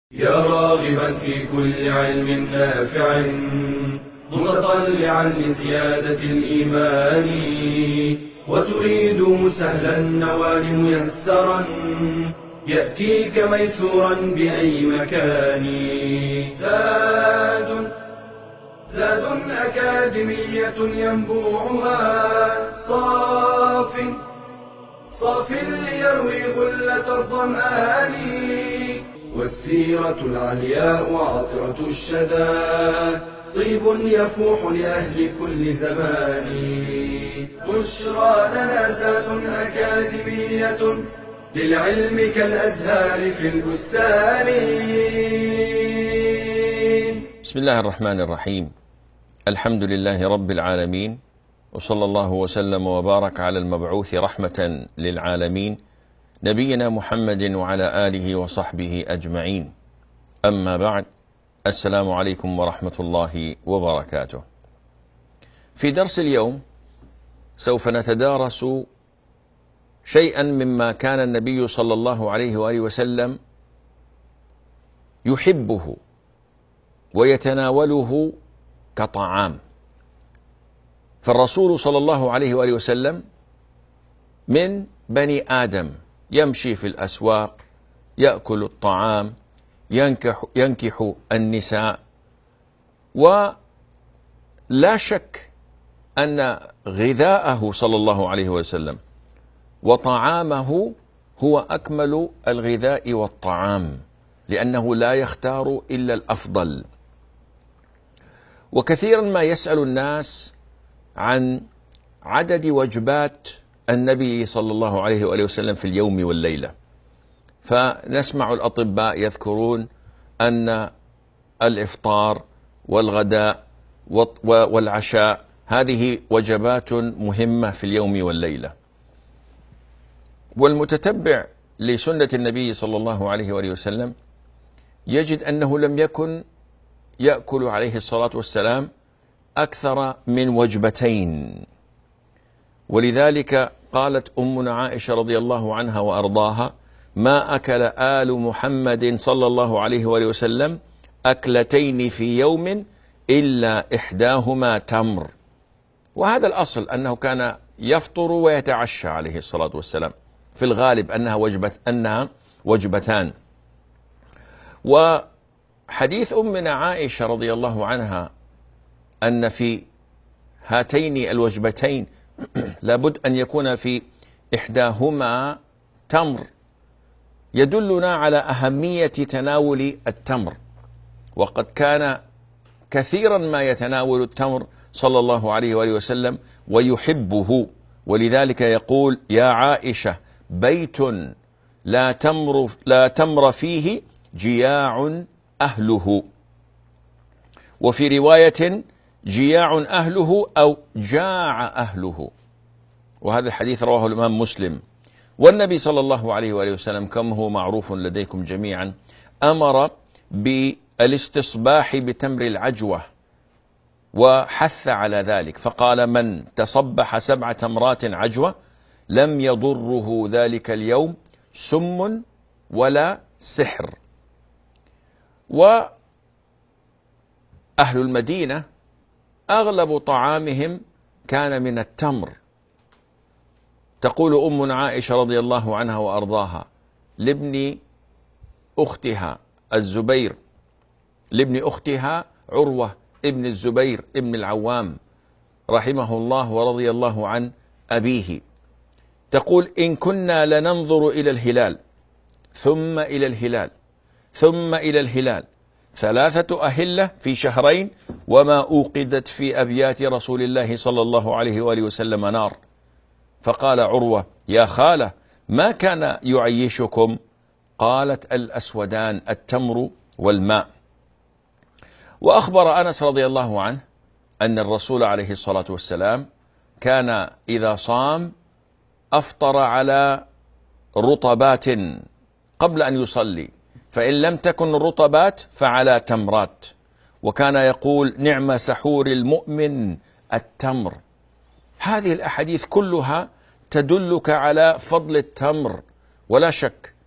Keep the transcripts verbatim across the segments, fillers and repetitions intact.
يا راغبا في كل علم نافع متطلعا لزيادة الإيمان وتريد سهلا النوال ميسرا يأتيك ميسورا بأي مكان. زاد زاد أكاديمية ينبوعها صاف صاف ليروي غلة الظمآن والسيرة العلياء وعطرة الشدى طيب يفوح لأهل كل زمان. بشرى لنا زاد أكاديمية للعلم كالأزهار في البستان. بسم الله الرحمن الرحيم. الحمد لله رب العالمين، وصلى الله وسلم وبارك على المبعوث رحمة للعالمين نبينا محمد وعلى آله وصحبه أجمعين. أما بعد، السلام عليكم ورحمة الله وبركاته. في درس اليوم سوف نتدارس شيئا مما كان النبي صلى الله عليه وآله وسلم يحبه ويتناوله كطعام. فالرسول صلى الله عليه وآله وسلم من بني آدم، يمشي في الأسواق، يأكل الطعام، ينكح, ينكح النساء، ولا شك أن غذاءه صلى الله عليه وسلم وطعامه هو أكمل الغذاء والطعام، لأنه لا يختار إلا الأفضل. وكثيرا ما يسأل الناس عن عدد وجبات النبي صلى الله عليه وآله وسلم في اليوم والليلة، فنسمع الأطباء يذكرون أن الإفطار والغداء والعشاء هذه وجبات مهمة في اليوم والليلة. والمتتبع لسنة النبي صلى الله عليه وآله وسلم يجد أنه لم يكن يأكل عليه الصلاة والسلام أكثر من وجبتين. ولذلك قالت أمنا عائشة رضي الله عنها وأرضاها: ما أكل آل محمد صلى الله عليه وآله وسلم أكلتين في يوم إلا إحداهما تمر. وهذا الأصل أنه كان يفطر ويتعشى عليه الصلاة والسلام، في الغالب أنها وجبة أنها وجبتان. وحديث أمنا عائشة رضي الله عنها أن في هاتين الوجبتين لابد أن يكون في إحداهما تمر يدلنا على أهمية تناول التمر، وقد كان كثيرا ما يتناول التمر صلى الله عليه وآله وسلم ويحبه. ولذلك يقول: يا عائشة بيت لا تمر, لا تمر فيه جياع أهله، وفي رواية جياع أهله أو جاع أهله. وهذا الحديث رواه الإمام مسلم. والنبي صلى الله عليه وآله وسلم كما هو معروف لديكم جميعا أمر بالاستصباح بتمر العجوة وحث على ذلك، فقال: من تصبح سبع تمرات عجوة لم يضره ذلك اليوم سم ولا سحر. وأهل المدينة أغلب طعامهم كان من التمر. تقول أمنا عائشة رضي الله عنها وأرضاها لابن أختها الزبير لابن أختها عروة ابن الزبير ابن العوام رحمه الله ورضي الله عن أبيه، تقول: إن كنا لننظر إلى الهلال ثم إلى الهلال ثم إلى الهلال ثلاثة أهلة في شهرين وما أوقدت في أبيات رسول الله صلى الله عليه وآله وسلم نار. فقال عروة: يا خالة ما كان يعيشكم؟ قالت: الأسودان التمر والماء. وأخبر أنس رضي الله عنه أن الرسول عليه الصلاة والسلام كان إذا صام أفطر على رطبات قبل أن يصلي، فإن لم تكن الرطبات فعلى تمرات. وكان يقول: نعم سحور المؤمن التمر. هذه الأحاديث كلها تدلك على فضل التمر، ولا شك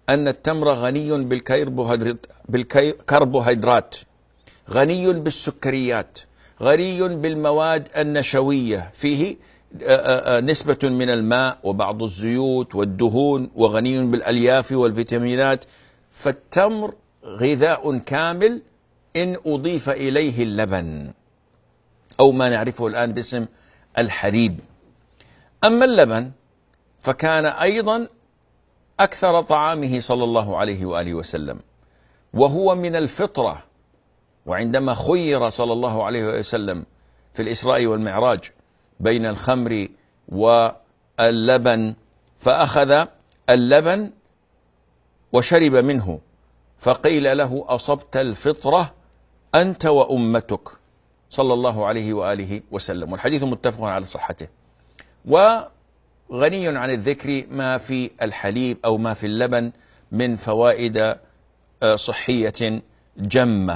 أن التمر غني بالكربوهيدرات، غني بالسكريات، غني بالمواد النشوية، فيه نسبة من الماء وبعض الزيوت والدهون، وغني بالألياف والفيتامينات. فالتمر غذاء كامل إن أضيف إليه اللبن أو ما نعرفه الآن باسم الحليب. أما اللبن فكان أيضا أكثر طعامه صلى الله عليه وآله وسلم، وهو من الفطرة. وعندما خير صلى الله عليه وآله وسلم في الإسراء والمعراج بين الخمر واللبن فأخذ اللبن وشرب منه، فقيل له: أصبت الفطرة أنت وأمتك، صلى الله عليه وآله وسلم. والحديث متفق على صحته. وغني عن الذكر ما في الحليب أو ما في اللبن من فوائد صحية جمة.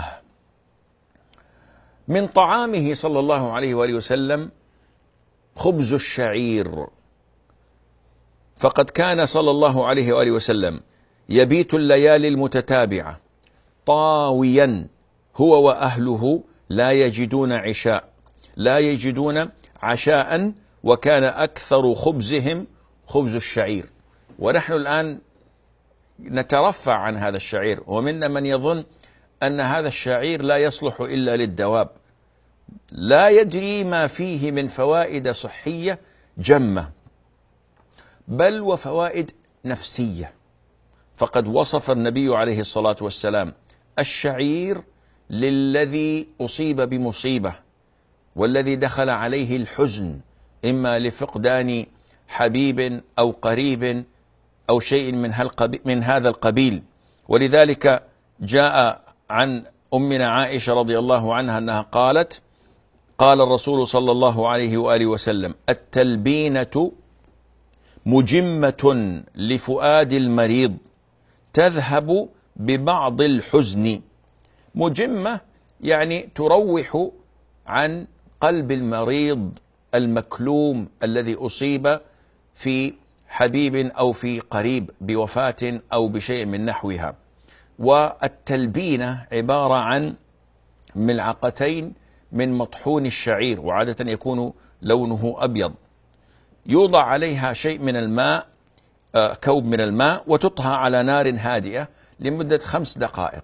من طعامه صلى الله عليه وآله وسلم خبز الشعير، فقد كان صلى الله عليه وآله وسلم يبيت الليالي المتتابعة طاويا هو وأهله، لا يجدون عشاء لا يجدون عشاء وكان أكثر خبزهم خبز الشعير. ونحن الآن نترفع عن هذا الشعير، ومنا من يظن أن هذا الشعير لا يصلح إلا للدواب، لا يدري ما فيه من فوائد صحية جمة، بل وفوائد نفسية. فقد وصف النبي عليه الصلاة والسلام الشعير للذي أصيب بمصيبة والذي دخل عليه الحزن، إما لفقدان حبيب أو قريب أو شيء من هذا القبيل. ولذلك جاء عن أمنا عائشة رضي الله عنها أنها قالت: قال الرسول صلى الله عليه وآله وسلم: التلبينة مجمة لفؤاد المريض تذهب ببعض الحزن. مجمة يعني تروح عن قلب المريض المكلوم الذي أصيب في حبيب أو في قريب بوفاة أو بشيء من نحوها. والتلبينة عبارة عن ملعقتين من مطحون الشعير، وعادة يكون لونه أبيض، يوضع عليها شيء من الماء، كوب من الماء، وتطهى على نار هادئة لمدة خمس دقائق،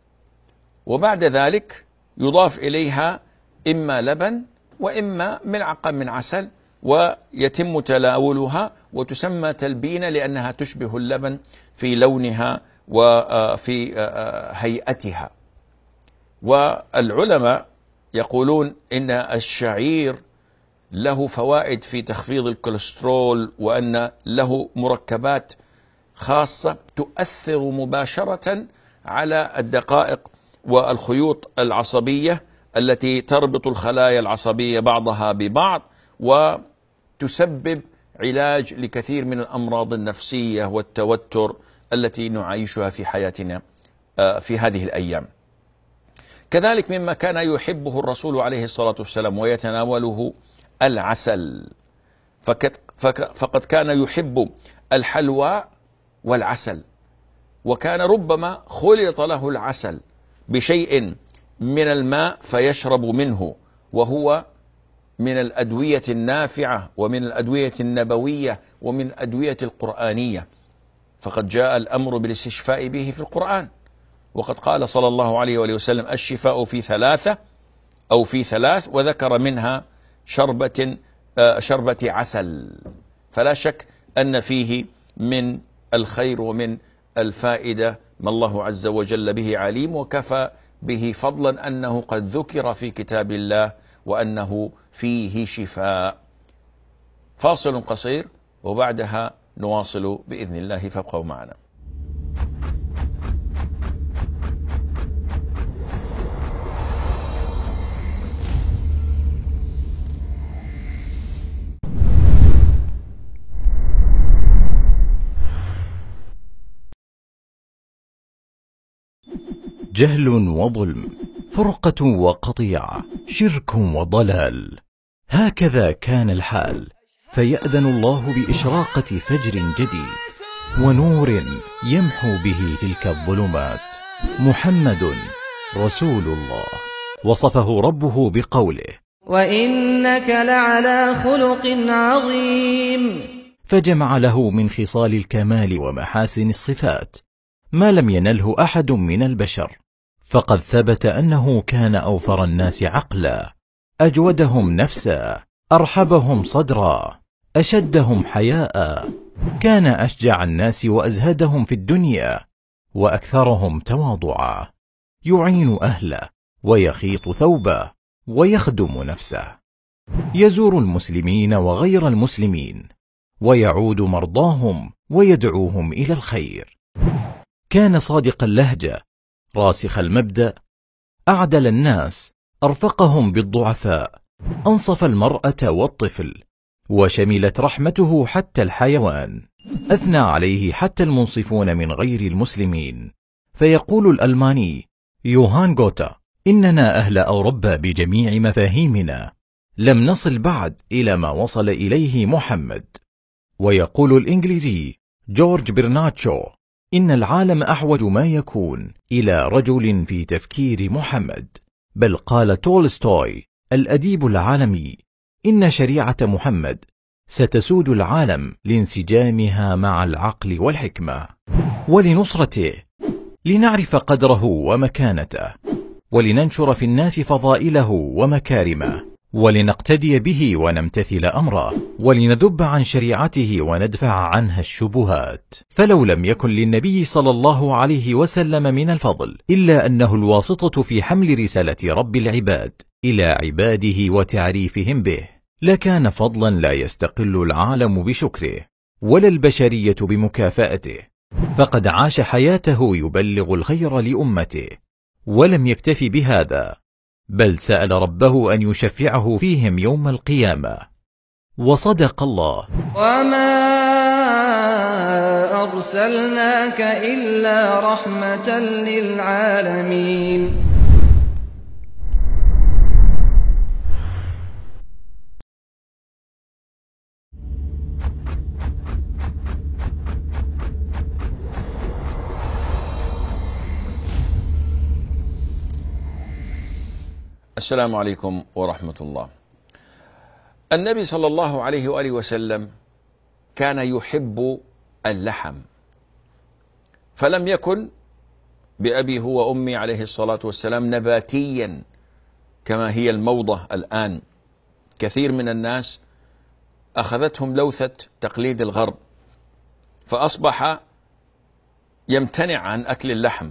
وبعد ذلك يضاف إليها إما لبن وإما ملعقة من عسل، ويتم تناولها، وتسمى تلبينة لأنها تشبه اللبن في لونها وفي هيئتها. والعلماء يقولون إن الشعير له فوائد في تخفيض الكوليسترول، وأن له مركبات خاصة تؤثر مباشرة على الدقائق والخيوط العصبية التي تربط الخلايا العصبية بعضها ببعض، وتسبب علاج لكثير من الأمراض النفسية والتوتر التي نعيشها في حياتنا في هذه الأيام. كذلك مما كان يحبه الرسول عليه الصلاة والسلام ويتناوله العسل، فقد كان يحب الحلوى والعسل، وكان ربما خلط له العسل بشيء من الماء فيشرب منه، وهو من الأدوية النافعة ومن الأدوية النبوية ومن الأدوية القرآنية، فقد جاء الأمر بالاستشفاء به في القرآن. وقد قال صلى الله عليه وآله وسلم: الشفاء في ثلاثة أو في ثلاث، وذكر منها شربة شربة عسل. فلا شك أن فيه من الخير ومن الفائدة ما الله عز وجل به عليم، وكفى به فضلا أنه قد ذكر في كتاب الله وأنه فيه شفاء. فاصل قصير وبعدها نواصل بإذن الله، فابقوا معنا. جهل وظلم، فرقة وقطيعة، شرك وضلال، هكذا كان الحال، فيأذن الله بإشراقة فجر جديد ونور يمحو به تلك الظلمات. محمد رسول الله، وصفه ربه بقوله: وإنك لعلى خلق عظيم. فجمع له من خصال الكمال ومحاسن الصفات ما لم ينله أحد من البشر. فقد ثبت أنه كان أوفر الناس عقلا، أجودهم نفسا، أرحبهم صدرا، أشدهم حياء، كان أشجع الناس وأزهدهم في الدنيا، وأكثرهم تواضعا، يعين أهله ويخيط ثوبه ويخدم نفسه، يزور المسلمين وغير المسلمين، ويعود مرضاهم ويدعوهم إلى الخير. كان صادق اللهجة، راسخ المبدأ، أعدل الناس، أرفقهم بالضعفاء، أنصف المرأة والطفل، وشملت رحمته حتى الحيوان. أثنى عليه حتى المنصفون من غير المسلمين. فيقول الألماني يوهان غوتا: إننا أهل أوروبا بجميع مفاهيمنا لم نصل بعد إلى ما وصل إليه محمد. ويقول الإنجليزي جورج برناتشو: إن العالم أحوج ما يكون إلى رجل في تفكير محمد. بل قال تولستوي الأديب العالمي: إن شريعة محمد ستسود العالم لانسجامها مع العقل والحكمة. ولنصرته، لنعرف قدره ومكانته، ولننشر في الناس فضائله ومكارمه، ولنقتدي به ونمتثل أمره، ولنذب عن شريعته وندفع عنها الشبهات. فلو لم يكن للنبي صلى الله عليه وسلم من الفضل إلا أنه الواسطة في حمل رسالة رب العباد إلى عباده وتعريفهم به، لكان فضلا لا يستقل العالم بشكره ولا البشرية بمكافأته. فقد عاش حياته يبلغ الخير لأمته، ولم يكتف بهذا، بل سأل ربه أن يشفعه فيهم يوم القيامة. وصدق الله: وما أرسلناك إلا رحمة للعالمين. السلام عليكم ورحمة الله. النبي صلى الله عليه وآله وسلم كان يحب اللحم، فلم يكن بأبي هو وأمي عليه الصلاة والسلام نباتيا كما هي الموضة الآن. كثير من الناس أخذتهم لوثة تقليد الغرب، فأصبح يمتنع عن أكل اللحم،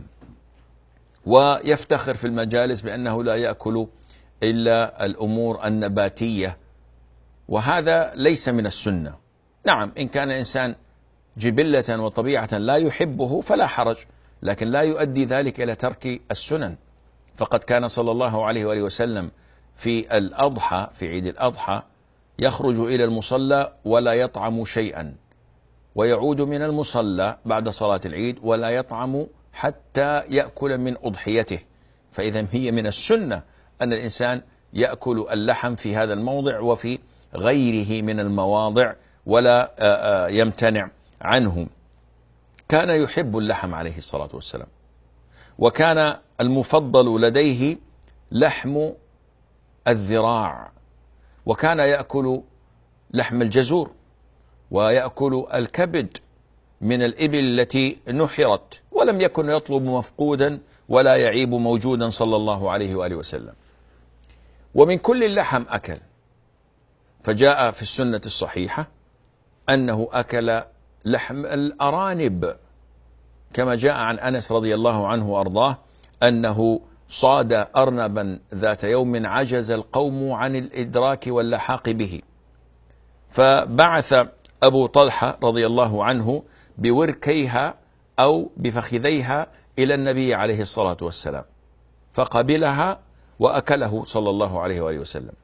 ويفتخر في المجالس بأنه لا يأكل إلا الأمور النباتية، وهذا ليس من السنة. نعم، إن كان الإنسان جبلة وطبيعة لا يحبه فلا حرج، لكن لا يؤدي ذلك إلى ترك السنن. فقد كان صلى الله عليه وآله وسلم في الأضحى، في عيد الأضحى، يخرج إلى المصلى ولا يطعم شيئا، ويعود من المصلى بعد صلاة العيد ولا يطعم حتى يأكل من أضحيته. فإذا هي من السنة أن الإنسان يأكل اللحم في هذا الموضع وفي غيره من المواضع، ولا يمتنع عنه. كان يحب اللحم عليه الصلاة والسلام، وكان المفضل لديه لحم الذراع، وكان يأكل لحم الجزور، ويأكل الكبد من الإبل التي نحرت، ولم يكن يطلب مفقودا ولا يعيب موجودا صلى الله عليه وآله وسلم. ومن كل اللحم أكل، فجاء في السنة الصحيحة أنه أكل لحم الأرانب، كما جاء عن أنس رضي الله عنه وأرضاه أنه صاد أرنبا ذات يوم عجز القوم عن الإدراك واللحاق به، فبعث أبو طلحة رضي الله عنه بوركيها أو بفخذيها إلى النبي عليه الصلاة والسلام، فقبلها وأكله صلى الله عليه وآله وسلم.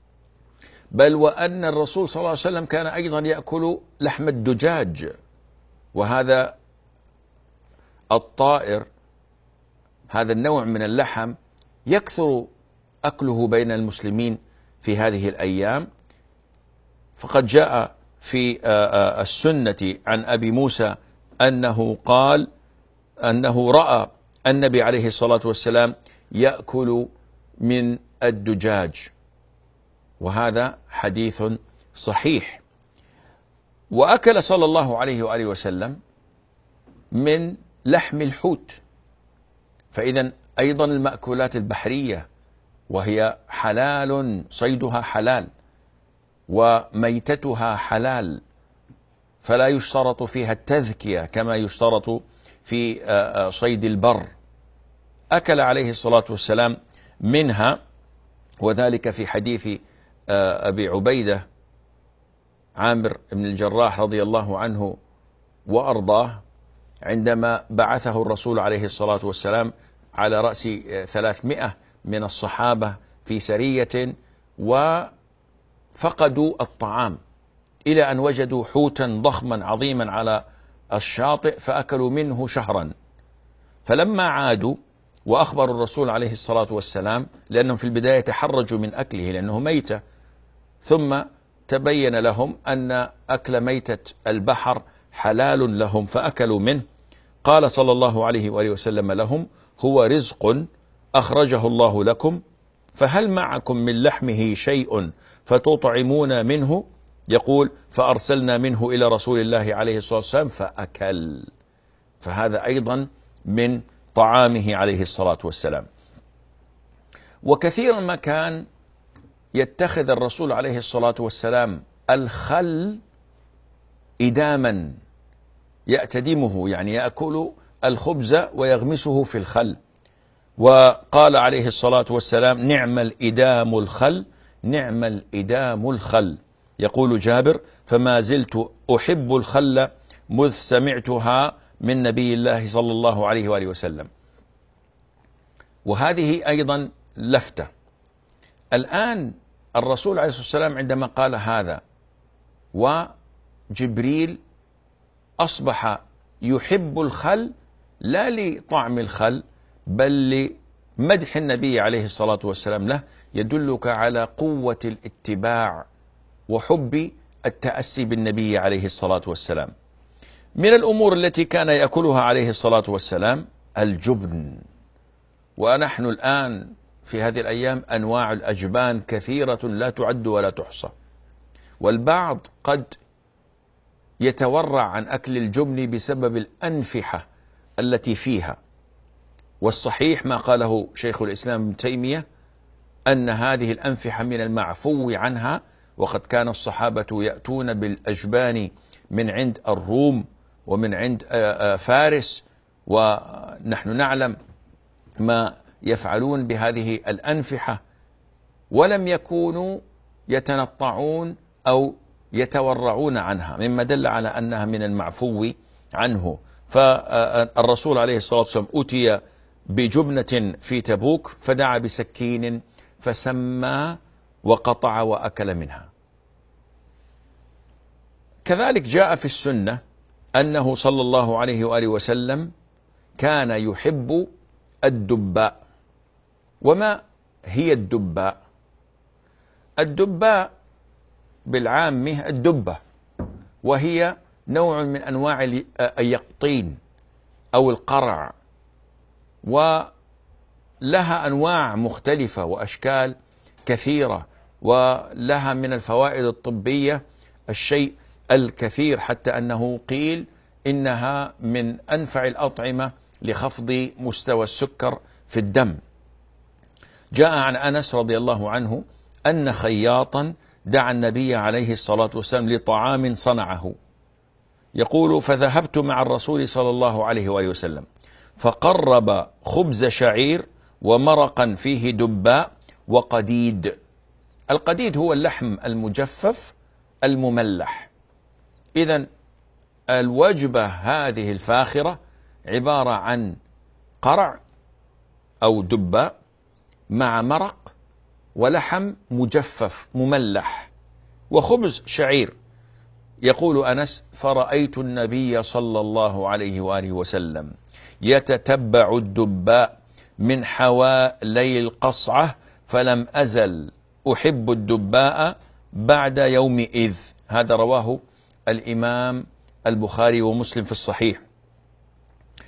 بل وأن الرسول صلى الله عليه وسلم كان أيضا يأكل لحم الدجاج، وهذا الطائر، هذا النوع من اللحم يكثر أكله بين المسلمين في هذه الأيام. فقد جاء في السنة عن أبي موسى أنه قال أنه رأى النبي عليه الصلاة والسلام يأكل من الدجاج، وهذا حديث صحيح. وأكل صلى الله عليه وآله وسلم من لحم الحوت، فإذا أيضا المأكولات البحرية وهي حلال، صيدها حلال وميتتها حلال، فلا يشترط فيها التذكية كما يشترط في صيد البر. أكل عليه الصلاة والسلام منها، وذلك في حديث أبي عبيدة عامر بن الجراح رضي الله عنه وأرضاه، عندما بعثه الرسول عليه الصلاة والسلام على رأس ثلاثمائة من الصحابة في سرية، وفقدوا الطعام إلى أن وجدوا حوتا ضخما عظيما على الشاطئ فأكلوا منه شهرا. فلما عادوا وأخبروا الرسول عليه الصلاة والسلام، لأنهم في البداية تحرجوا من أكله لأنه ميتة، ثم تبين لهم أن أكل ميتة البحر حلال لهم فأكلوا منه. قال صلى الله عليه وآله وسلم لهم: هو رزق أخرجه الله لكم، فهل معكم من لحمه شيء فتطعمون منه؟ يقول: فأرسلنا منه إلى رسول الله عليه الصلاة والسلام فأكل. فهذا أيضا من طعامه عليه الصلاة والسلام. وكثيرا ما كان يتخذ الرسول عليه الصلاة والسلام الخل إداما يأتدمه، يعني يأكل الخبز ويغمسه في الخل. وقال عليه الصلاة والسلام: نعم الإدام الخل، نعم الإدام الخل. يقول جابر: فما زلت أحب الخل مذ سمعتها من نبي الله صلى الله عليه وآله وسلم. وهذه أيضا لفتة. الآن الرسول عليه الصلاة والسلام عندما قال هذا، وجبريل أصبح يحب الخل لا لطعم الخل بل لمدح النبي عليه الصلاة والسلام له، يدلك على قوة الاتباع وحب التأسي بالنبي عليه الصلاة والسلام. من الأمور التي كان يأكلها عليه الصلاة والسلام الجبن. ونحن الآن في هذه الأيام أنواع الأجبان كثيرة لا تعد ولا تحصى، والبعض قد يتورع عن أكل الجبن بسبب الأنفحة التي فيها. والصحيح ما قاله شيخ الإسلام ابن تيمية أن هذه الأنفحة من المعفو عنها، وقد كان الصحابة يأتون بالأجبان من عند الروم ومن عند فارس، ونحن نعلم ما يفعلون بهذه الأنفحة، ولم يكونوا يتنطعون أو يتورعون عنها، مما دل على أنها من المعفو عنه. فالرسول عليه الصلاة والسلام أتي بجبنة في تبوك فدعا بسكين فسمى وقطع وأكل منها. كذلك جاء في السنة أنه صلى الله عليه وآله وسلم كان يحب الدباء. وما هي الدباء؟ الدباء بالعامة الدبة، وهي نوع من أنواع اليقطين أو القرع، ولها أنواع مختلفة وأشكال كثيرة، ولها من الفوائد الطبية الشيء الكثير، حتى أنه قيل إنها من أنفع الأطعمة لخفض مستوى السكر في الدم. جاء عن أنس رضي الله عنه أن خياطا دعا النبي عليه الصلاة والسلام لطعام صنعه، يقول: فذهبت مع الرسول صلى الله عليه وآله وسلم فقرب خبز شعير ومرقا فيه دباء وقديد. القديد هو اللحم المجفف المملح. إذن الوجبة هذه الفاخرة عبارة عن قرع أو دباء مع مرق ولحم مجفف مملح وخبز شعير. يقول أنس: فرأيت النبي صلى الله عليه وآله وسلم يتتبع الدباء من حوالي القصعة فلم أزل أحب الدباء بعد يومئذ. هذا رواه الإمام البخاري ومسلم في الصحيح.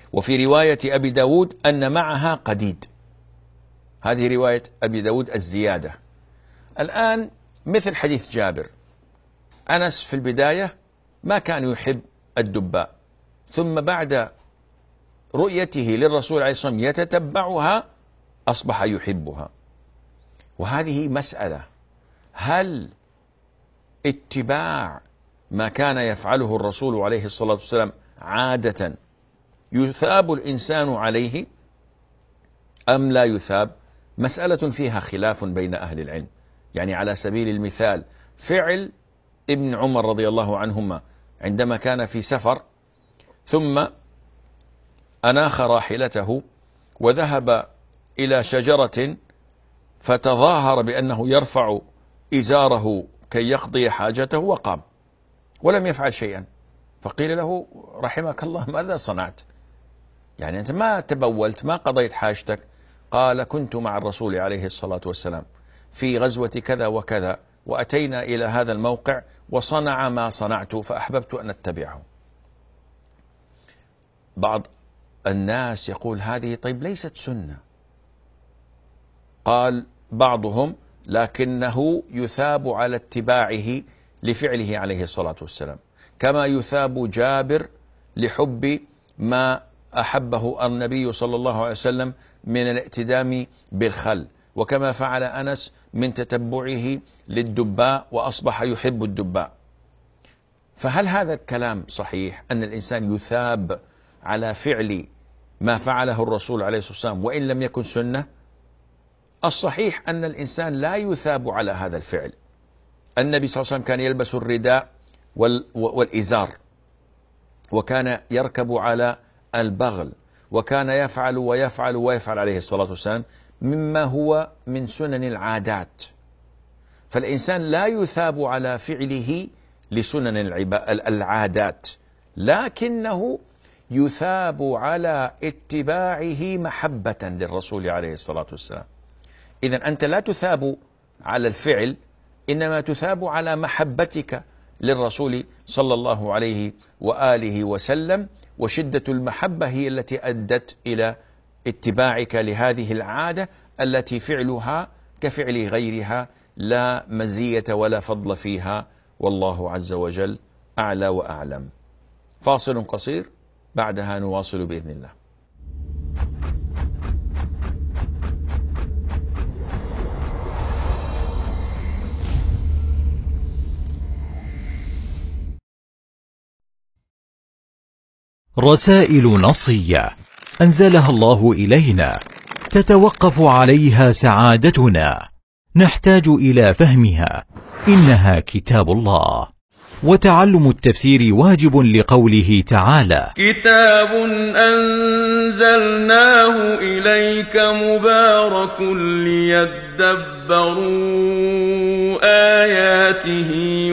وفي رواية أبي داود أن معها قديد. هذه رواية أبي داود الزيادة. الآن مثل حديث جابر، أنس في البداية ما كان يحب الدباء، ثم بعد رؤيته للرسول عليه الصلاة والسلام يتتبعها أصبح يحبها. وهذه مسألة، هل اتباع ما كان يفعله الرسول عليه الصلاة والسلام عادة يثاب الإنسان عليه أم لا يثاب؟ مسألة فيها خلاف بين أهل العلم. يعني على سبيل المثال فعل ابن عمر رضي الله عنهما عندما كان في سفر ثم أناخ راحلته وذهب إلى شجرة فتظاهر بأنه يرفع إزاره كي يقضي حاجته وقام ولم يفعل شيئا، فقيل له رحمك الله ماذا صنعت؟ يعني أنت ما تبولت، ما قضيت حاجتك. قال كنت مع الرسول عليه الصلاة والسلام في غزوة كذا وكذا، وأتينا إلى هذا الموقع وصنع ما صنعت فأحببت أن أتبعه. بعض الناس يقول هذه طيب ليست سنة. قال بعضهم لكنه يثاب على اتباعه لفعله عليه الصلاة والسلام، كما يثاب جابر لحب ما أحبه النبي صلى الله عليه وسلم من الاعتدام بالخل، وكما فعل أنس من تتبعه للدباء وأصبح يحب الدباء. فهل هذا الكلام صحيح أن الإنسان يثاب على فعل ما فعله الرسول عليه الصلاة والسلام وإن لم يكن سنة؟ الصحيح أن الإنسان لا يثاب على هذا الفعل. النبي صلى الله عليه وسلم كان يلبس الرداء والإزار، وكان يركب على البغل، وكان يفعل ويفعل ويفعل عليه الصلاة والسلام مما هو من سنن العادات. فالإنسان لا يثاب على فعله لسنن العادات، لكنه يثاب على اتباعه محبة للرسول عليه الصلاة والسلام. إذن أنت لا تثاب على الفعل، إنما تثاب على محبتك للرسول صلى الله عليه وآله وسلم، وشدة المحبة هي التي أدت إلى اتباعك لهذه العادة التي فعلها كفعل غيرها لا مزية ولا فضل فيها، والله عز وجل أعلى وأعلم. فاصل قصير، بعدها نواصل بإذن الله. رسائل نصية أنزلها الله إلينا تتوقف عليها سعادتنا، نحتاج إلى فهمها، إنها كتاب الله، وتعلم التفسير واجب لقوله تعالى: كتاب أنزلناه إليك مبارك ليدبروا آياته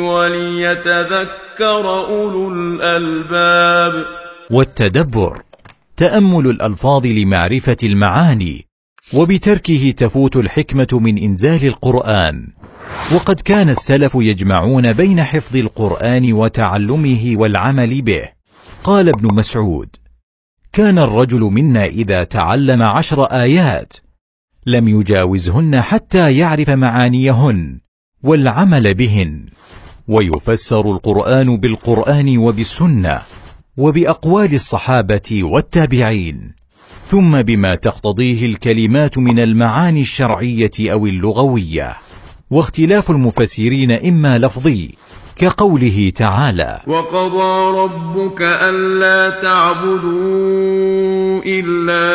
وليتذكر أولو الألباب. والتدبر تأمل الألفاظ لمعرفة المعاني، وبتركه تفوت الحكمة من إنزال القرآن. وقد كان السلف يجمعون بين حفظ القرآن وتعلمه والعمل به. قال ابن مسعود: كان الرجل منا إذا تعلم عشر آيات لم يجاوزهن حتى يعرف معانيهن والعمل بهن. ويفسر القرآن بالقرآن وبالسنة وبأقوال الصحابة والتابعين، ثم بما تقتضيه الكلمات من المعاني الشرعية أو اللغوية. واختلاف المفسرين إما لفظي كقوله تعالى: وقضى ربك ألا تعبدوا إلا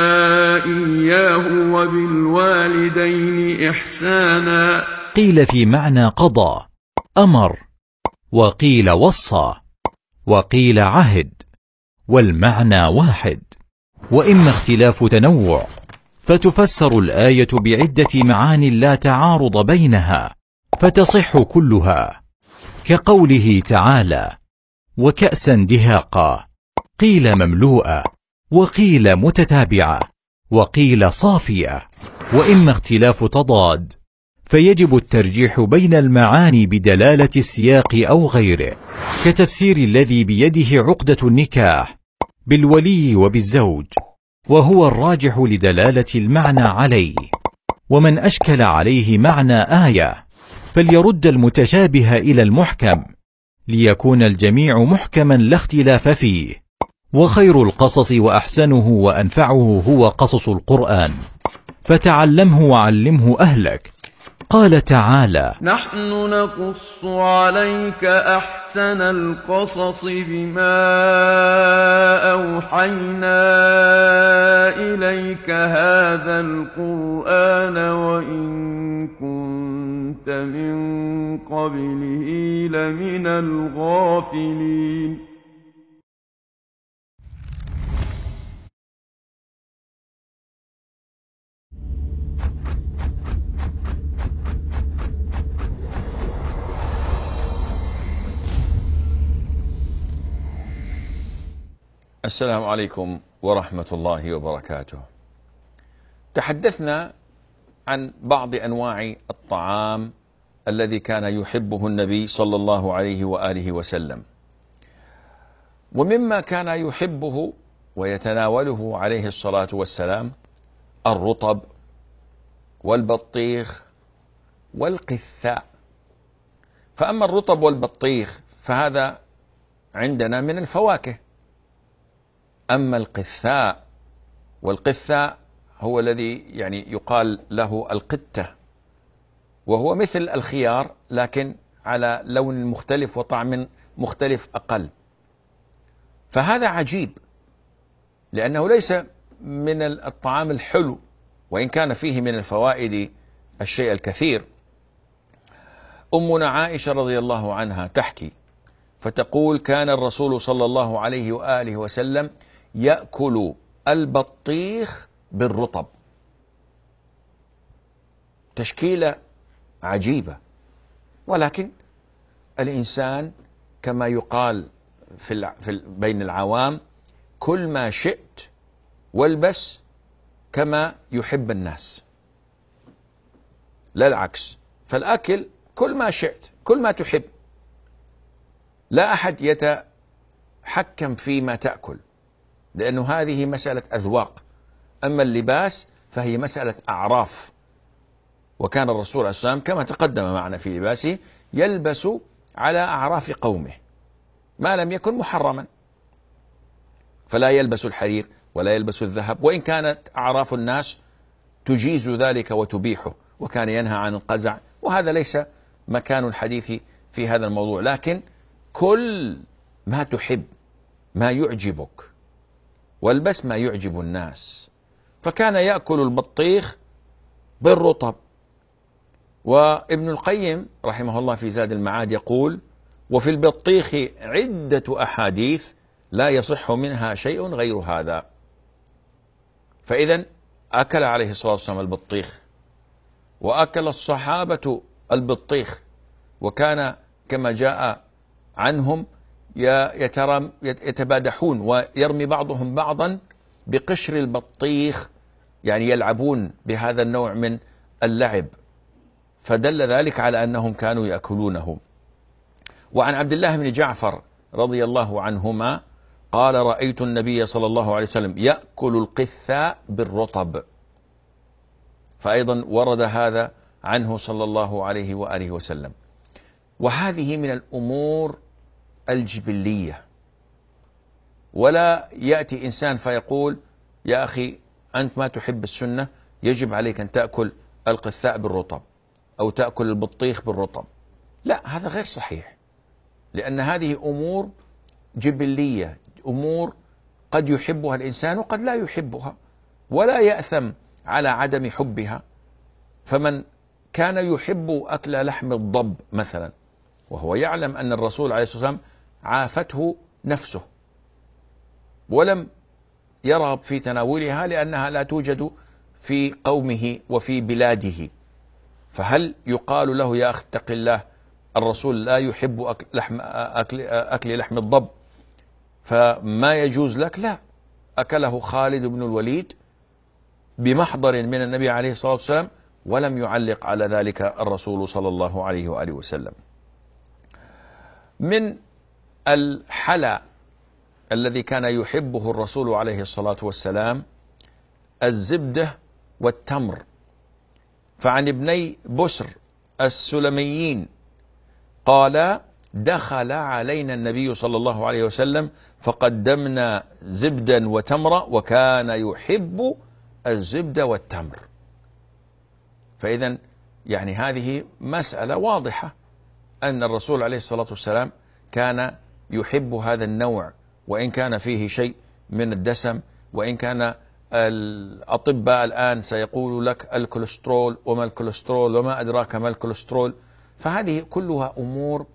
إياه وبالوالدين إحسانا، قيل في معنى قضى أمر، وقيل وصى، وقيل عهد، والمعنى واحد. وإما اختلاف تنوع، فتفسر الآية بعدة معان لا تعارض بينها فتصح كلها، كقوله تعالى: وكأسا دهاقا، قيل مملوءة، وقيل متتابعة، وقيل صافية. وإما اختلاف تضاد، فيجب الترجيح بين المعاني بدلالة السياق أو غيره، كتفسير الذي بيده عقدة النكاح بالولي وبالزوج، وهو الراجح لدلالة المعنى عليه. ومن أشكل عليه معنى آية فليرد المتشابه إلى المحكم، ليكون الجميع محكما لا اختلاف فيه. وخير القصص وأحسنه وأنفعه هو قصص القرآن، فتعلمه وعلمه أهلك. قال تعالى: نحن نقص عليك أحسن القصص بما أوحينا إليك هذا القرآن وإن كنت من قبله لمن الغافلين. السلام عليكم ورحمة الله وبركاته. تحدثنا عن بعض أنواع الطعام الذي كان يحبه النبي صلى الله عليه وآله وسلم، ومما كان يحبه ويتناوله عليه الصلاة والسلام الرطب والبطيخ والقثاء. فأما الرطب والبطيخ فهذا عندنا من الفواكه. أما القثاء، والقثاء هو الذي يعني يقال له القتة، وهو مثل الخيار لكن على لون مختلف وطعم مختلف أقل. فهذا عجيب لأنه ليس من الطعام الحلو، وإن كان فيه من الفوائد الشيء الكثير. أمنا عائشة رضي الله عنها تحكي فتقول: كان الرسول صلى الله عليه وآله وسلم يأكل البطيخ بالرطب. تشكيلة عجيبة، ولكن الإنسان كما يقال في, الع... في ال... بين العوام: كل ما شئت والبس كما يحب الناس، لا العكس. فالأكل كل ما شئت، كل ما تحب، لا أحد يتحكم فيما تأكل، لأنه هذه مسألة أذواق. أما اللباس فهي مسألة أعراف، وكان الرسول عليه الصلاة والسلام كما تقدم معنا في لباسه يلبس على أعراف قومه ما لم يكن محرما، فلا يلبس الحرير ولا يلبس الذهب، وإن كانت أعراف الناس تجيز ذلك وتبيحه، وكان ينهى عن القزع، وهذا ليس مكان الحديث في هذا الموضوع. لكن كل ما تحب، ما يعجبك، والبس ما يعجب الناس. فكان يأكل البطيخ بالرطب. وابن القيم رحمه الله في زاد المعاد يقول: وفي البطيخ عدة أحاديث لا يصح منها شيء غير هذا. فإذا أكل عليه الصلاة والسلام البطيخ، وأكل الصحابة البطيخ، وكان كما جاء عنهم يتبادحون ويرمي بعضهم بعضا بقشر البطيخ، يعني يلعبون بهذا النوع من اللعب، فدل ذلك على أنهم كانوا يأكلونه. وعن عبد الله بن جعفر رضي الله عنهما قال: رأيت النبي صلى الله عليه وسلم يأكل القثاء بالرطب. فأيضا ورد هذا عنه صلى الله عليه وآله وسلم. وهذه من الأمور الجبلية، ولا يأتي إنسان فيقول: يا أخي أنت ما تحب السنة، يجب عليك أن تأكل القثاء بالرطب أو تأكل البطيخ بالرطب. لا، هذا غير صحيح، لأن هذه أمور جبلية، أمور قد يحبها الإنسان وقد لا يحبها، ولا يأثم على عدم حبها. فمن كان يحب أكل لحم الضب مثلا، وهو يعلم أن الرسول عليه الصلاة والسلام عافته نفسه ولم يرغب في تناولها لأنها لا توجد في قومه وفي بلاده، فهل يقال له: يا أخي اتق الله، الرسول لا يحب أكل لحم, أكل, أكل لحم الضب فما يجوز لك؟ لا، أكله خالد بن الوليد بمحضر من النبي عليه الصلاة والسلام، ولم يعلق على ذلك الرسول صلى الله عليه وآله وسلم. من الحلا الذي كان يحبه الرسول عليه الصلاة والسلام الزبدة والتمر. فعن ابني بسر السلميين قال: دخل علينا النبي صلى الله عليه وسلم فقدمنا زبدا وتمرا وكان يحب الزبد والتمر. فإذا يعني هذه مسألة واضحة أن الرسول عليه الصلاة والسلام كان يحب هذا النوع، وإن كان فيه شيء من الدسم، وإن كان الأطباء الآن سيقول لك الكوليسترول وما الكوليسترول وما أدراك ما الكوليسترول، فهذه كلها أمور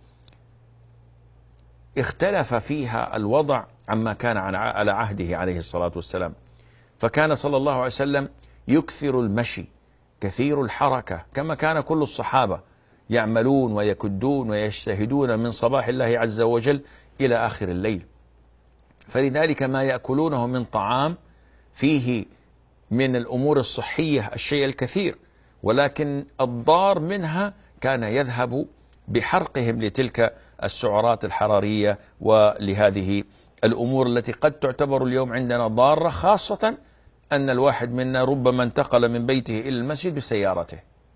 اختلف فيها الوضع عما كان على عهده عليه الصلاة والسلام. فكان صلى الله عليه وسلم يكثر المشي كثير الحركة، كما كان كل الصحابة يعملون ويكدون ويجتهدون من صباح الله عز وجل إلى آخر الليل. فلذلك ما يأكلونه من طعام فيه من الأمور الصحية الشيء الكثير، ولكن الضار منها كان يذهب بحرقهم لتلك السعرات الحرارية ولهذه الأمور التي قد تعتبر اليوم عندنا ضارة، خاصة أن الواحد منا ربما انتقل من بيته إلى المسجد بسيارته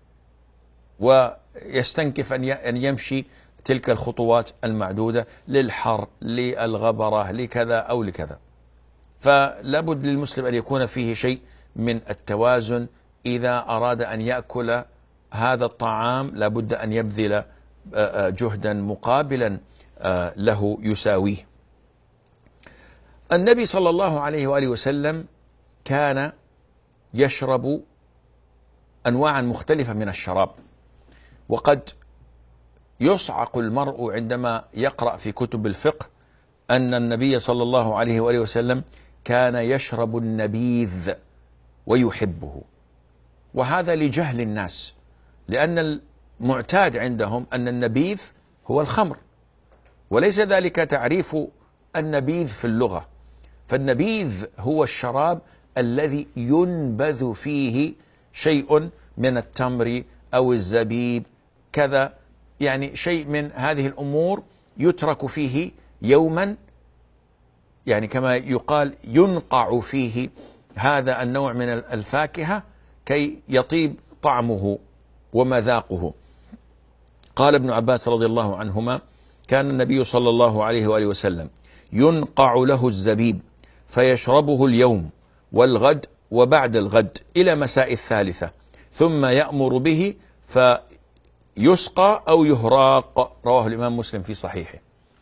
ويستنكف أن يمشي تلك الخطوات المعدودة للحر، للغبرة، لكذا أو لكذا. فلابد للمسلم أن يكون فيه شيء من التوازن. إذا أراد أن يأكل هذا الطعام لابد أن يبذل جهدا مقابلا له يساويه. النبي صلى الله عليه وآله وسلم كان يشرب أنواعا مختلفة من الشراب، وقد يصعق المرء عندما يقرأ في كتب الفقه أن النبي صلى الله عليه وآله وسلم كان يشرب النبيذ ويحبه، وهذا لجهل الناس، لأن المعتاد عندهم أن النبيذ هو الخمر، وليس ذلك تعريف النبيذ في اللغة. فالنبيذ هو الشراب الذي ينبذ فيه شيء من التمر أو الزبيب كذا، يعني شيء من هذه الأمور يترك فيه يوما، يعني كما يقال ينقع فيه هذا النوع من الفاكهة كي يطيب طعمه ومذاقه. قال ابن عباس رضي الله عنهما: كان النبي صلى الله عليه وآله وسلم ينقع له الزبيب فيشربه اليوم والغد وبعد الغد إلى مساء الثالثة، ثم يأمر به فيسقى أو يهراق. رواه الإمام مسلم في صحيحه.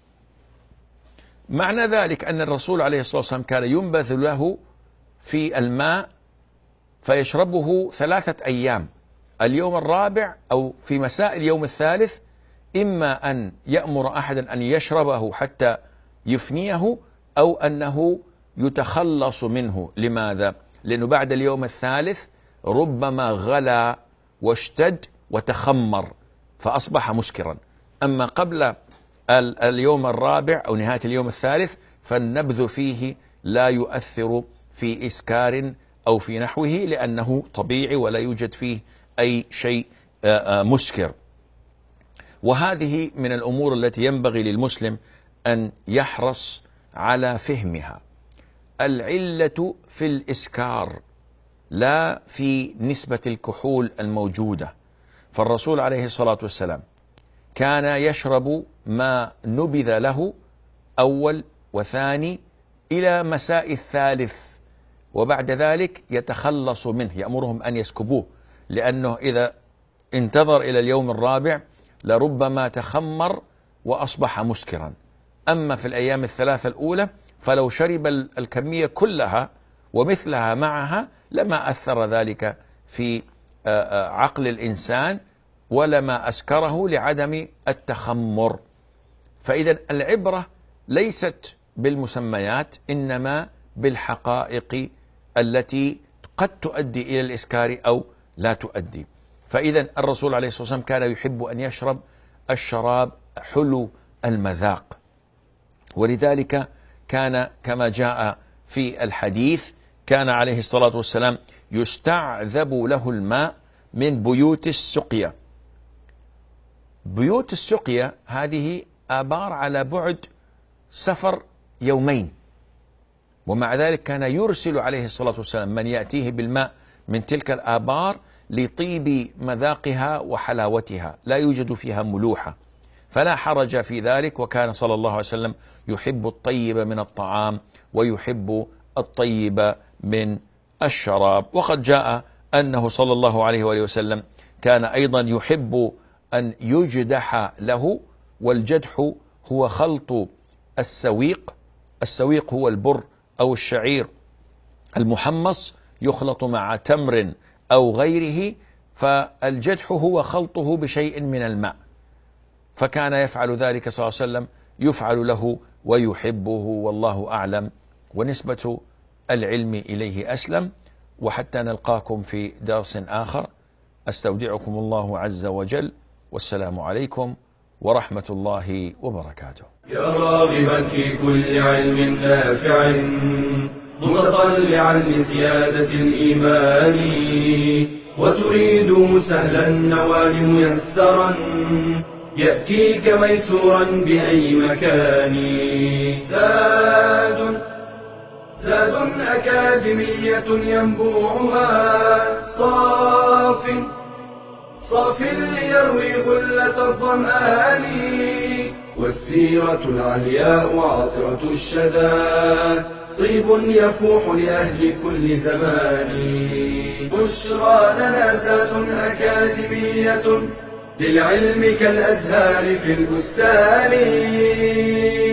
معنى ذلك أن الرسول عليه الصلاة والسلام كان ينبذ له في الماء فيشربه ثلاثة أيام، اليوم الرابع أو في مساء اليوم الثالث إما أن يأمر أحدا أن يشربه حتى يفنيه أو أنه يتخلص منه. لماذا؟ لأنه بعد اليوم الثالث ربما غلى واشتد وتخمر فأصبح مسكرا، أما قبل اليوم الرابع أو نهاية اليوم الثالث فالنبذ فيه لا يؤثر في إسكار أو في نحوه، لأنه طبيعي ولا يوجد فيه أي شيء مسكر. وهذه من الأمور التي ينبغي للمسلم أن يحرص على فهمها. العلة في الإسكار لا في نسبة الكحول الموجودة. فالرسول عليه الصلاة والسلام كان يشرب ما نبذ له أول وثاني إلى مساء الثالث، وبعد ذلك يتخلص منه، يأمرهم أن يسكبوه، لأنه إذا انتظر إلى اليوم الرابع لربما تخمر وأصبح مسكرا. أما في الأيام الثلاثة الأولى فلو شرب الكمية كلها ومثلها معها لما أثر ذلك في عقل الإنسان ولما أسكره لعدم التخمر. فإذا العبرة ليست بالمسميات إنما بالحقائق التي قد تؤدي إلى الإسكار أو لا تؤدي. فإذا الرسول عليه الصلاة والسلام كان يحب أن يشرب الشراب حلو المذاق، ولذلك كان كما جاء في الحديث كان عليه الصلاة والسلام يستعذب له الماء من بيوت السقيا. بيوت السقيا هذه آبار على بعد سفر يومين ومع ذلك كان يرسل عليه الصلاة والسلام من يأتيه بالماء من تلك الآبار لطيب مذاقها وحلاوتها، لا يوجد فيها ملوحة، فلا حرج في ذلك. وكان صلى الله عليه وسلم يحب الطيب من الطعام ويحب الطيب من الشراب. وقد جاء أنه صلى الله عليه وآله وسلم كان أيضا يحب أن يجدح له، والجدح هو خلط السويق، السويق هو البر أو الشعير المحمص يخلط مع تمر أو غيره، فالجدح هو خلطه بشيء من الماء، فكان يفعل ذلك صلى الله عليه وسلم، يفعل له ويحبه، والله أعلم، ونسبة العلم إليه أسلم. وحتى نلقاكم في درس آخر، أستودعكم الله عز وجل، والسلام عليكم ورحمة الله وبركاته. يا راغبا في كل علم نافع متطلعا لزيادة الإيمان، وتريد سهلا النوال ميسرا يأتيك ميسورا بأي مكان. زاد زاد أكاديمية ينبوعها صاف صاف ليروي غلة الظمآن، والسيرة العلياء عطرة الشدى طيب يفوح لأهل كل زمان. بشرى لنا زاد أكاديمية للعلم كالأزهار في البستان.